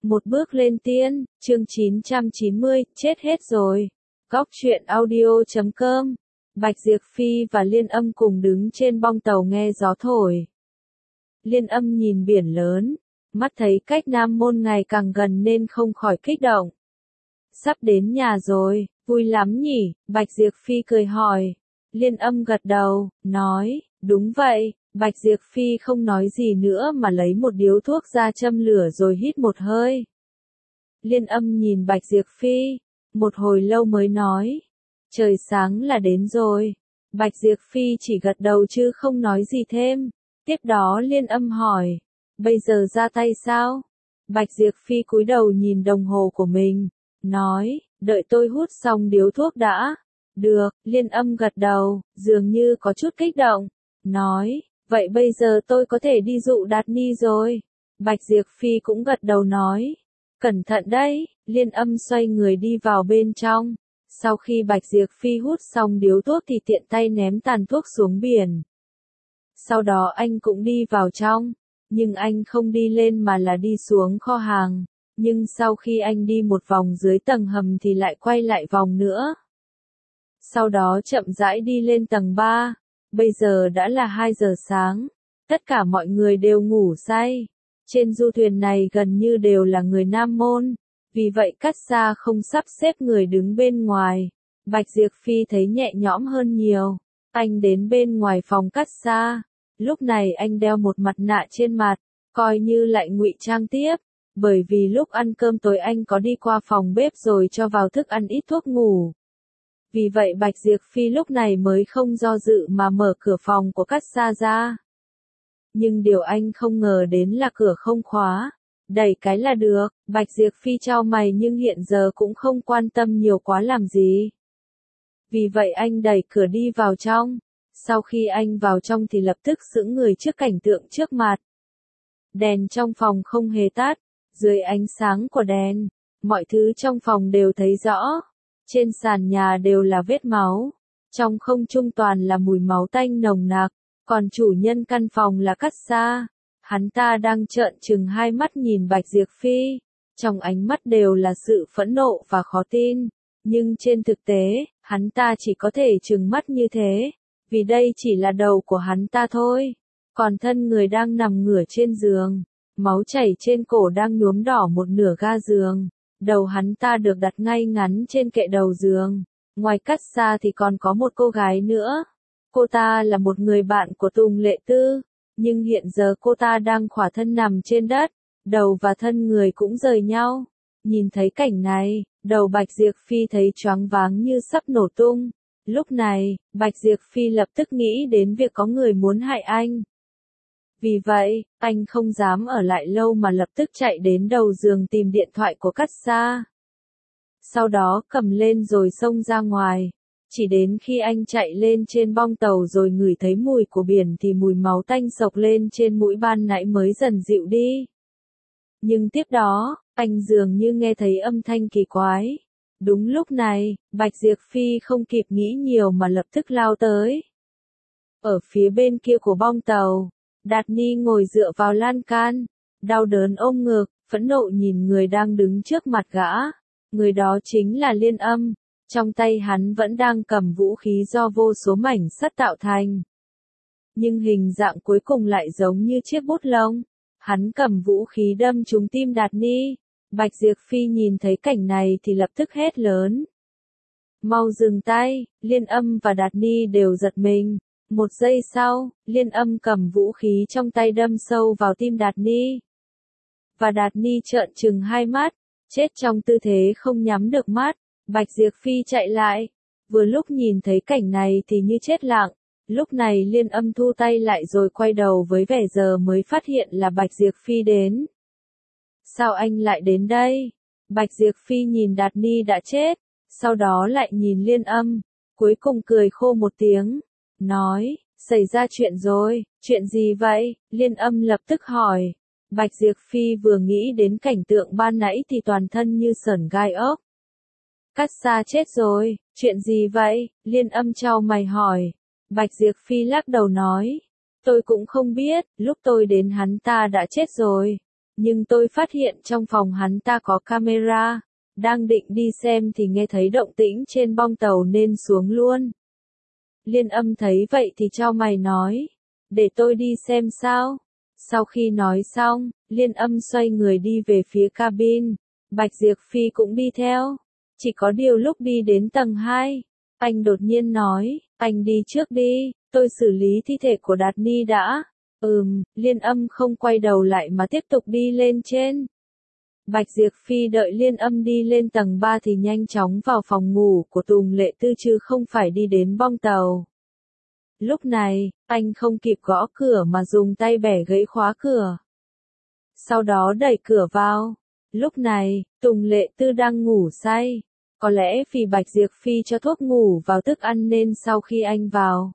Một bước lên tiên, chương 990, chết hết rồi. Góc truyện audio.com. Bạch Diệp Phi và Liên Âm cùng đứng trên bong tàu nghe gió thổi. Liên Âm nhìn biển lớn, mắt thấy cách Nam Môn ngày càng gần nên không khỏi kích động. Sắp đến nhà rồi, vui lắm nhỉ? Bạch Diệp Phi cười hỏi. Liên Âm gật đầu, nói, đúng vậy. Bạch Diệp Phi không nói gì nữa mà lấy một điếu thuốc ra châm lửa rồi hít một hơi. Liên Âm nhìn Bạch Diệp Phi, một hồi lâu mới nói, trời sáng là đến rồi. Bạch Diệp Phi chỉ gật đầu chứ không nói gì thêm. Tiếp đó Liên Âm hỏi, bây giờ ra tay sao? Bạch Diệp Phi cúi đầu nhìn đồng hồ của mình, nói, đợi tôi hút xong điếu thuốc đã. Được, Liên Âm gật đầu, dường như có chút kích động, nói, vậy bây giờ tôi có thể đi dụ Đạt Ni rồi. Bạch Diệp Phi cũng gật đầu nói, cẩn thận đấy. Liên Âm xoay người đi vào bên trong. Sau khi Bạch Diệp Phi hút xong điếu thuốc thì tiện tay ném tàn thuốc xuống biển. Sau đó anh cũng đi vào trong, nhưng anh không đi lên mà là đi xuống kho hàng. Nhưng sau khi anh đi một vòng dưới tầng hầm thì lại quay lại vòng nữa. Sau đó chậm rãi đi lên tầng 3. Bây giờ đã là 2 giờ sáng. Tất cả mọi người đều ngủ say. Trên du thuyền này gần như đều là người Nam Môn. Vì vậy Cát Sa không sắp xếp người đứng bên ngoài. Bạch Diệp Phi thấy nhẹ nhõm hơn nhiều. Anh đến bên ngoài phòng Cát Sa. Lúc này anh đeo một mặt nạ trên mặt, coi như lại ngụy trang tiếp. Bởi vì lúc ăn cơm tối anh có đi qua phòng bếp rồi cho vào thức ăn ít thuốc ngủ. Vì vậy Bạch Diệp Phi lúc này mới không do dự mà mở cửa phòng của Cát Sa ra. Nhưng điều anh không ngờ đến là cửa không khóa. Đẩy cái là được. Bạch Diệp Phi chau mày nhưng hiện giờ cũng không quan tâm nhiều quá làm gì. Vì vậy anh đẩy cửa đi vào trong. Sau khi anh vào trong thì lập tức sững người trước cảnh tượng trước mặt. Đèn trong phòng không hề tắt. Dưới ánh sáng của đèn, mọi thứ trong phòng đều thấy rõ. Trên sàn nhà đều là vết máu. Trong không trung toàn là mùi máu tanh nồng nặc. Còn chủ nhân căn phòng là Cát Sa. Hắn ta đang trợn trừng hai mắt nhìn Bạch Diệp Phi. Trong ánh mắt đều là sự phẫn nộ và khó tin. Nhưng trên thực tế, hắn ta chỉ có thể trừng mắt như thế. Vì đây chỉ là đầu của hắn ta thôi. Còn thân người đang nằm ngửa trên giường. Máu chảy trên cổ đang nhuốm đỏ một nửa ga giường. Đầu hắn ta được đặt ngay ngắn trên kệ đầu giường. Ngoài Cát Sa thì còn có một cô gái nữa. Cô ta là một người bạn của Tùng Lệ Tư. Nhưng hiện giờ cô ta đang khỏa thân nằm trên đất. Đầu và thân người cũng rời nhau. Nhìn thấy cảnh này, đầu Bạch Diệp Phi thấy choáng váng như sắp nổ tung. Lúc này, Bạch Diệp Phi lập tức nghĩ đến việc có người muốn hại anh. Vì vậy, anh không dám ở lại lâu mà lập tức chạy đến đầu giường tìm điện thoại của Cát Sa. Sau đó cầm lên rồi xông ra ngoài. Chỉ đến khi anh chạy lên trên bong tàu rồi ngửi thấy mùi của biển thì mùi máu tanh sộc lên trên mũi ban nãy mới dần dịu đi. Nhưng tiếp đó, anh dường như nghe thấy âm thanh kỳ quái. Đúng lúc này, Bạch Diệp Phi không kịp nghĩ nhiều mà lập tức lao tới. Ở phía bên kia của bong tàu, Đạt Ni ngồi dựa vào lan can, đau đớn ôm ngực, phẫn nộ nhìn người đang đứng trước mặt gã. Người đó chính là Liên Âm. Trong tay hắn vẫn đang cầm vũ khí do vô số mảnh sắt tạo thành. Nhưng hình dạng cuối cùng lại giống như chiếc bút lông. Hắn cầm vũ khí đâm trúng tim Đạt Ni. Bạch Diệp Phi nhìn thấy cảnh này thì lập tức hét lớn. Mau dừng tay. Liên Âm và Đạt Ni đều giật mình. Một giây sau, Liên Âm cầm vũ khí trong tay đâm sâu vào tim Đạt Ni. Và Đạt Ni trợn trừng hai mắt, chết trong tư thế không nhắm được mắt. Bạch Diệp Phi chạy lại. Vừa lúc nhìn thấy cảnh này thì như chết lặng. Lúc này Liên Âm thu tay lại rồi quay đầu với vẻ giờ mới phát hiện là Bạch Diệp Phi đến. Sao anh lại đến đây? Bạch Diệp Phi nhìn Đạt Ni đã chết, sau đó lại nhìn Liên Âm, cuối cùng cười khô một tiếng, nói, xảy ra chuyện rồi, chuyện gì vậy? Liên Âm lập tức hỏi. Bạch Diệp Phi vừa nghĩ đến cảnh tượng ban nãy thì toàn thân như sởn gai ốc. Cát Sa chết rồi, chuyện gì vậy? Liên Âm chau mày hỏi. Bạch Diệp Phi lắc đầu nói, tôi cũng không biết, lúc tôi đến hắn ta đã chết rồi. Nhưng tôi phát hiện trong phòng hắn ta có camera. Đang định đi xem thì nghe thấy động tĩnh trên bong tàu nên xuống luôn. Liên Âm thấy vậy thì chau mày nói. Để tôi đi xem sao. Sau khi nói xong, Liên Âm xoay người đi về phía cabin. Bạch Diệp Phi cũng đi theo. Chỉ có điều lúc đi đến tầng 2, anh đột nhiên nói, anh đi trước đi, tôi xử lý thi thể của Đạt Ni đã. Liên Âm không quay đầu lại mà tiếp tục đi lên trên. Bạch Diệp Phi đợi Liên Âm đi lên tầng 3 thì nhanh chóng vào phòng ngủ của Tùng Lệ Tư chứ không phải đi đến bong tàu. Lúc này, anh không kịp gõ cửa mà dùng tay bẻ gãy khóa cửa. Sau đó đẩy cửa vào. Lúc này, Tùng Lệ Tư đang ngủ say. Có lẽ vì Bạch Diệp Phi cho thuốc ngủ vào thức ăn nên sau khi anh vào,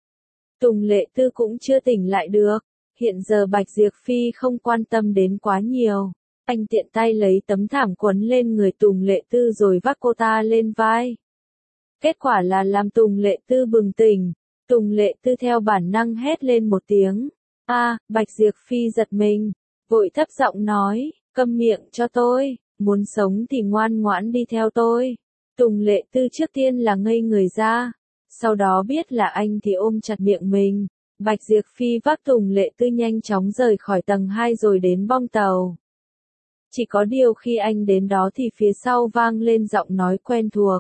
Tùng Lệ Tư cũng chưa tỉnh lại được. Hiện giờ Bạch Diệp Phi không quan tâm đến quá nhiều. Anh tiện tay lấy tấm thảm quấn lên người Tùng Lệ Tư rồi vác cô ta lên vai. Kết quả là làm Tùng Lệ Tư bừng tỉnh. Tùng Lệ Tư theo bản năng hét lên một tiếng. Bạch Diệp Phi giật mình, vội thấp giọng nói, câm miệng cho tôi, muốn sống thì ngoan ngoãn đi theo tôi. Tùng Lệ Tư trước tiên là ngây người ra, sau đó biết là anh thì ôm chặt miệng mình. Bạch Diệp Phi vác Tùng Lệ Tư nhanh chóng rời khỏi tầng 2 rồi đến bong tàu. Chỉ có điều khi anh đến đó thì phía sau vang lên giọng nói quen thuộc.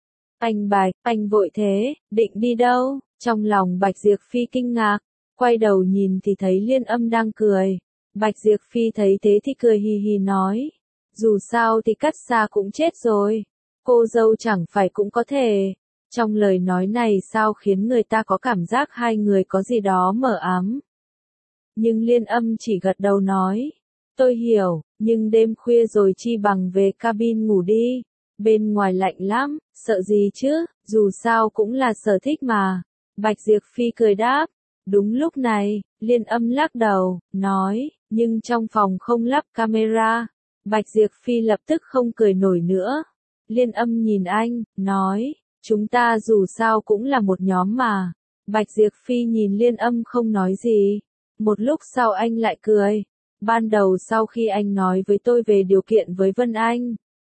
Anh Bạch, anh vội thế, định đi đâu? Trong lòng Bạch Diệp Phi kinh ngạc, quay đầu nhìn thì thấy Liên Âm đang cười. Bạch Diệp Phi thấy thế thì cười hì hì nói. Dù sao thì Cát Xa cũng chết rồi. Cô dâu chẳng phải cũng có thể. Trong lời nói này sao khiến người ta có cảm giác hai người có gì đó mờ ám. Nhưng Liên Âm chỉ gật đầu nói. Tôi hiểu, nhưng đêm khuya rồi chi bằng về cabin ngủ đi. Bên ngoài lạnh lắm, sợ gì chứ, dù sao cũng là sở thích mà. Bạch Diệp Phi cười đáp. Đúng lúc này, Liên Âm lắc đầu, nói, nhưng trong phòng không lắp camera. Bạch Diệp Phi lập tức không cười nổi nữa. Liên Âm nhìn anh, nói, chúng ta dù sao cũng là một nhóm mà. Bạch Diệp Phi nhìn Liên Âm không nói gì. Một lúc sau anh lại cười. Ban đầu sau khi anh nói với tôi về điều kiện với Vân Anh,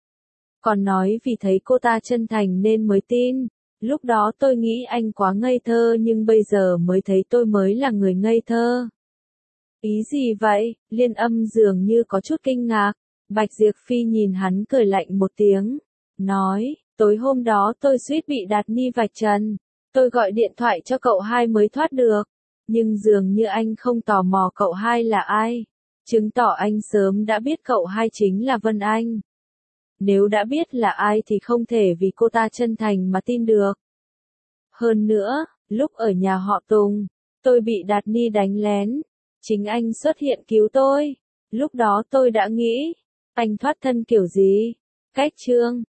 còn nói vì thấy cô ta chân thành nên mới tin. Lúc đó tôi nghĩ anh quá ngây thơ nhưng bây giờ mới thấy tôi mới là người ngây thơ. Ý gì vậy? Liên Âm dường như có chút kinh ngạc. Bạch Diệp Phi nhìn hắn cười lạnh một tiếng. Nói, tối hôm đó tôi suýt bị Đạt Ni vạch trần. Tôi gọi điện thoại cho cậu hai mới thoát được. Nhưng dường như anh không tò mò cậu hai là ai. Chứng tỏ anh sớm đã biết cậu hai chính là Vân Anh. Nếu đã biết là ai thì không thể vì cô ta chân thành mà tin được. Hơn nữa, lúc ở nhà họ Tùng, tôi bị Đạt Ni đánh lén. Chính anh xuất hiện cứu tôi. Lúc đó tôi đã nghĩ, anh thoát thân kiểu gì? Cách chương